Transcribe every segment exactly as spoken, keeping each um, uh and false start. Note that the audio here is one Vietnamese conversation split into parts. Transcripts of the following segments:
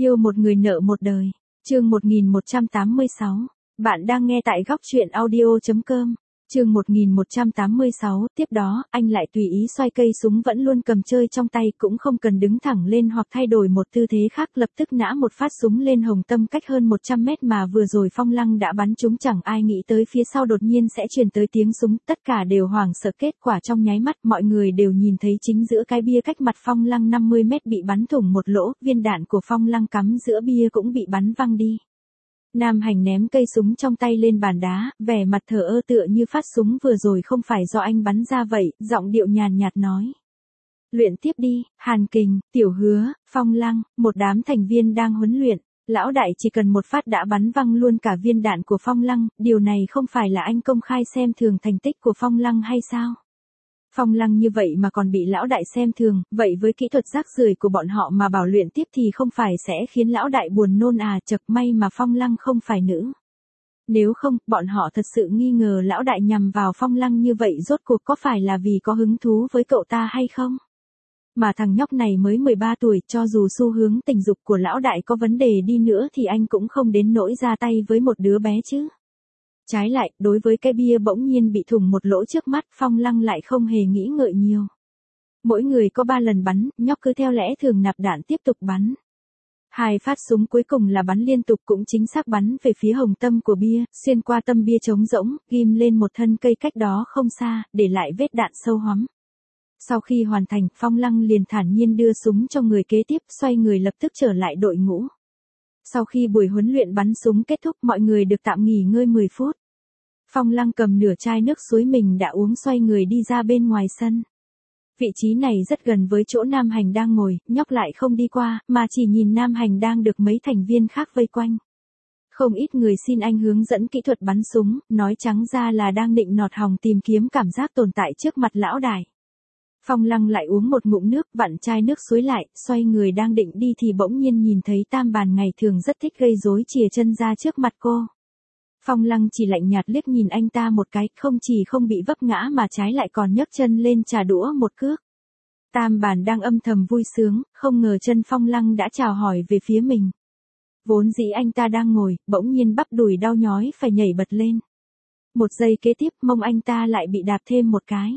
Yêu một người nợ một đời. Chương một nghìn một trăm tám mươi sáu. Bạn đang nghe tại góc truyện audio chấm com. Chương một nghìn một trăm tám mươi sáu, tiếp đó, anh lại tùy ý xoay cây súng vẫn luôn cầm chơi trong tay, cũng không cần đứng thẳng lên hoặc thay đổi một tư thế khác, lập tức nã một phát súng lên hồng tâm cách hơn một trăm mét mà vừa rồi Phong Lăng đã bắn trúng. Chẳng ai nghĩ tới phía sau đột nhiên sẽ truyền tới tiếng súng, tất cả đều hoảng sợ. Kết quả trong nháy mắt mọi người đều nhìn thấy chính giữa cái bia cách mặt Phong Lăng năm mươi mét bị bắn thủng một lỗ, viên đạn của Phong Lăng cắm giữa bia cũng bị bắn văng đi. Nam Hành ném cây súng trong tay lên bàn đá, vẻ mặt thờ ơ tựa như phát súng vừa rồi không phải do anh bắn ra vậy, giọng điệu nhàn nhạt nói. Luyện tiếp đi, Hàn Kình, Tiểu Hứa, Phong Lăng, một đám thành viên đang huấn luyện, lão đại chỉ cần một phát đã bắn văng luôn cả viên đạn của Phong Lăng, điều này không phải là anh công khai xem thường thành tích của Phong Lăng hay sao? Phong Lăng như vậy mà còn bị lão đại xem thường, vậy với kỹ thuật rác rưởi của bọn họ mà bảo luyện tiếp thì không phải sẽ khiến lão đại buồn nôn à? Chật, may mà Phong Lăng không phải nữ. Nếu không, bọn họ thật sự nghi ngờ lão đại nhằm vào Phong Lăng như vậy rốt cuộc có phải là vì có hứng thú với cậu ta hay không? Mà thằng nhóc này mới mười ba tuổi, cho dù xu hướng tình dục của lão đại có vấn đề đi nữa thì anh cũng không đến nỗi ra tay với một đứa bé chứ. Trái lại, đối với cái bia bỗng nhiên bị thủng một lỗ trước mắt, Phong Lăng lại không hề nghĩ ngợi nhiều. Mỗi người có ba lần bắn, nhóc cứ theo lẽ thường nạp đạn tiếp tục bắn. Hai phát súng cuối cùng là bắn liên tục, cũng chính xác bắn về phía hồng tâm của bia, xuyên qua tâm bia trống rỗng, ghim lên một thân cây cách đó không xa, để lại vết đạn sâu hoắm. Sau khi hoàn thành, Phong Lăng liền thản nhiên đưa súng cho người kế tiếp, xoay người lập tức trở lại đội ngũ. Sau khi buổi huấn luyện bắn súng kết thúc, mọi người được tạm nghỉ ngơi mười phút. Phong Lăng cầm nửa chai nước suối mình đã uống, xoay người đi ra bên ngoài sân. Vị trí này rất gần với chỗ Nam Hành đang ngồi, nhóc lại không đi qua, mà chỉ nhìn Nam Hành đang được mấy thành viên khác vây quanh. Không ít người xin anh hướng dẫn kỹ thuật bắn súng, nói trắng ra là đang định nọt hòng tìm kiếm cảm giác tồn tại trước mặt lão đại. Phong Lăng lại uống một ngụm nước, vặn chai nước suối lại, xoay người đang định đi thì bỗng nhiên nhìn thấy Tam Bàn ngày thường rất thích gây rối chìa chân ra trước mặt cô. Phong Lăng chỉ lạnh nhạt liếc nhìn anh ta một cái, không chỉ không bị vấp ngã mà trái lại còn nhấc chân lên trả đũa một cước. Tam Bàn đang âm thầm vui sướng, không ngờ chân Phong Lăng đã chào hỏi về phía mình. Vốn dĩ anh ta đang ngồi, bỗng nhiên bắp đùi đau nhói phải nhảy bật lên. Một giây kế tiếp mông anh ta lại bị đạp thêm một cái.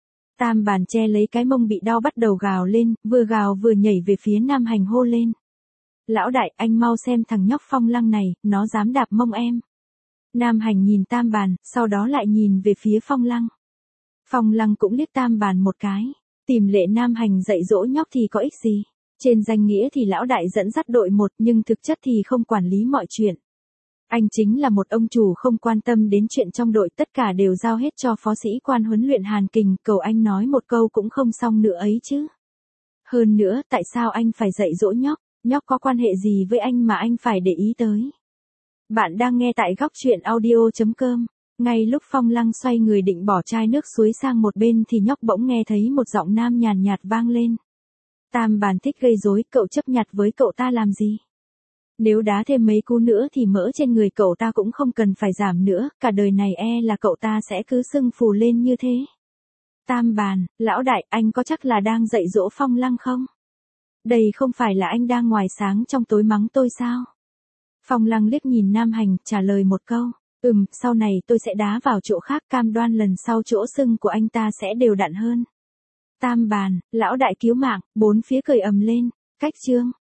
Tam Bàn che lấy cái mông bị đau bắt đầu gào lên, vừa gào vừa nhảy về phía Nam Hành hô lên. Lão đại, anh mau xem thằng nhóc Phong Lăng này, nó dám đạp mông em. Nam Hành nhìn Tam Bàn, sau đó lại nhìn về phía Phong Lăng. Phong Lăng cũng liếc Tam Bàn một cái, tìm lệ Nam Hành dạy dỗ nhóc thì có ích gì. Trên danh nghĩa thì lão đại dẫn dắt đội một, nhưng thực chất thì không quản lý mọi chuyện. Anh chính là một ông chủ không quan tâm đến chuyện trong đội, tất cả đều giao hết cho phó sĩ quan huấn luyện Hàn Kình, cầu anh nói một câu cũng không xong nữa ấy chứ. Hơn nữa, tại sao anh phải dạy dỗ nhóc, nhóc có quan hệ gì với anh mà anh phải để ý tới. Bạn đang nghe tại góc truyện audio chấm com. Ngay lúc Phong Lăng xoay người định bỏ chai nước suối sang một bên thì nhóc bỗng nghe thấy một giọng nam nhàn nhạt vang lên. Tam Bàn thích gây rối, cậu chấp nhặt với cậu ta làm gì? Nếu đá thêm mấy cú nữa thì mỡ trên người cậu ta cũng không cần phải giảm nữa, cả đời này e là cậu ta sẽ cứ sưng phù lên như thế. Tam Bàn, lão đại, anh có chắc là đang dạy dỗ Phong Lăng không? Đây không phải là anh đang ngoài sáng trong tối mắng tôi sao? Phong Lăng liếc nhìn Nam Hành, trả lời một câu, ừm, sau này tôi sẽ đá vào chỗ khác, cam đoan lần sau chỗ sưng của anh ta sẽ đều đặn hơn. Tam Bàn, lão đại cứu mạng, bốn phía cười ầm lên, cách chương.